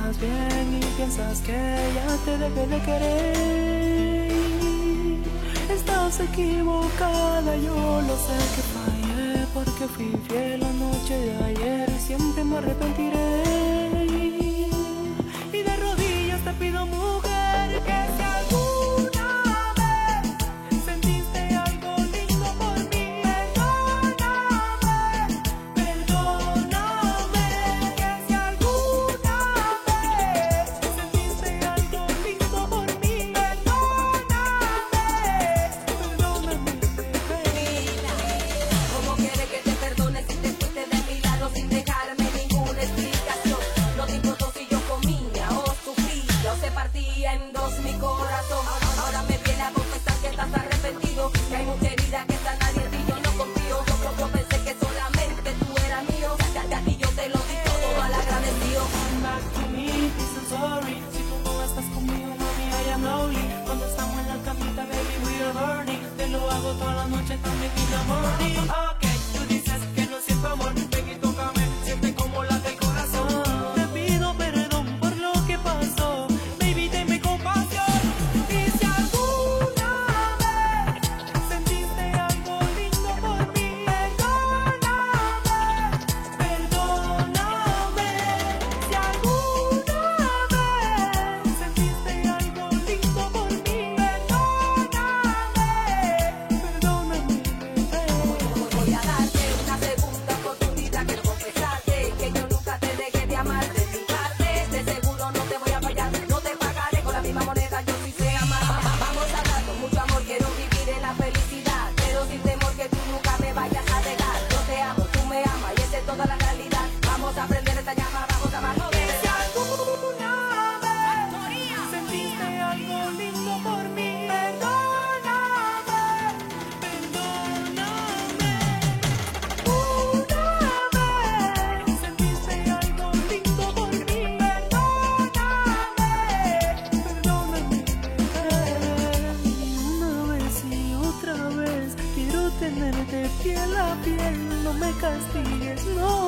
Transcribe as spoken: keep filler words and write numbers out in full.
estás bien y piensas que ya te dejé de querer. Estás equivocada, yo lo sé que fallé, porque fui fiel la noche de ayer y siempre me arrepentiré. Y de rodillas te pido, mujer, que si alguna vez sentiste algo lindo por mí, perdóname, perdóname. Que si alguna vez sentiste algo lindo por mí, perdóname, perdóname. ¿Cómo quieres que te perdone si te fuiste de mi lado sin dejarme ninguna explicación? No te importó si yo comía o sufría o se partía en dos mi corazón. Ahora me viene a confesar que estás arrepentido, que hay mucha herida que está nadie y yo no confío. Yo, yo, yo pensé que solamente tú eras mío, ya, ya, y yo te lo di todo mal agradecido. Come back to me, dice sorry. Si tú no estás conmigo, mami, I am lonely. Cuando estamos en la camita, baby, we are burning. Te lo hago toda la noche, también in the morning. Ok, tú dices que no siento amor, baby, tócame, siente como late el corazón. Te pido perdón por lo que pasó, baby, tenme compasión. Y si alguna vez sentiste algo lindo por mí, perdóname, perdóname. Si alguna vez sentiste algo lindo por mí, perdóname, perdóname. Voy a darte una segunda oportunidad, quiero confesarte que yo nunca te dejé de amar de mi parte. De seguro no te voy a fallar, no te pagaré con la misma moneda, yo sí sé amar. Vamos a dar con mucho amor, quiero vivir en la felicidad, pero sin temor que tú nunca me vayas a dejar. Yo te amo, tú me amas y esa es toda la realidad. Vamos a prender esta llama, vamos a amarnos de Si verdad. alguna vez sentiste algo lindo por mí, perdóname, perdóname. Una vez sentiste algo lindo por mí, perdóname, perdóname. Una vez y otra vez quiero tenerte piel a piel, no me castigues, no.